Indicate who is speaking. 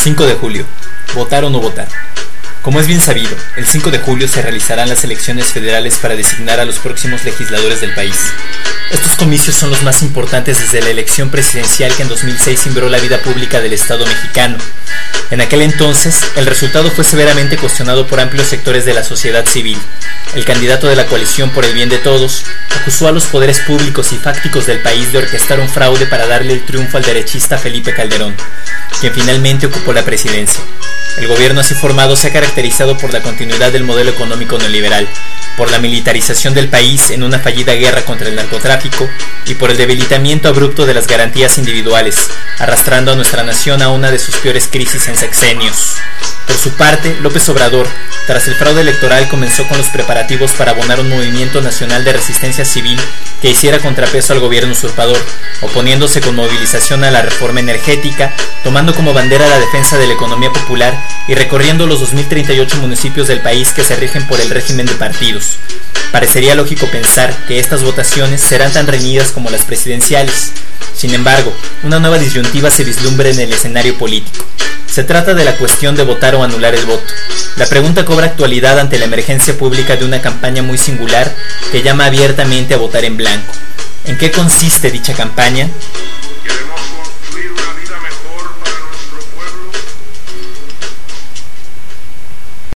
Speaker 1: 5 de julio. ¿Votar o no votar? Como es bien sabido, el 5 de julio se realizarán las elecciones federales para designar a los próximos legisladores del país. Estos comicios son los más importantes desde la elección presidencial que en 2006 cimbró la vida pública del Estado mexicano. En aquel entonces, el resultado fue severamente cuestionado por amplios sectores de la sociedad civil. El candidato de la coalición por el bien de todos acusó a los poderes públicos y fácticos del país de orquestar un fraude para darle el triunfo al derechista Felipe Calderón, quien finalmente ocupó la presidencia. El gobierno así formado se ha caracterizado por la continuidad del modelo económico neoliberal, por la militarización del país en una fallida guerra contra el narcotráfico y por el debilitamiento abrupto de las garantías individuales, arrastrando a nuestra nación a una de sus peores crisis en sexenios. Por su parte, López Obrador, tras el fraude electoral, comenzó con los preparativos para abonar un movimiento nacional de resistencia civil que hiciera contrapeso al gobierno usurpador, oponiéndose con movilización a la reforma energética, tomando como bandera la defensa de la economía popular y recorriendo los 2038 municipios del país que se rigen por el régimen de partidos. Parecería lógico pensar que estas votaciones serán tan reñidas como las presidenciales. Sin embargo, una nueva disyuntiva se vislumbra en el escenario político. Se trata de la cuestión de votar o anular el voto. La pregunta cobra actualidad ante la emergencia pública de una campaña muy singular que llama abiertamente a votar en blanco. ¿En qué consiste dicha campaña?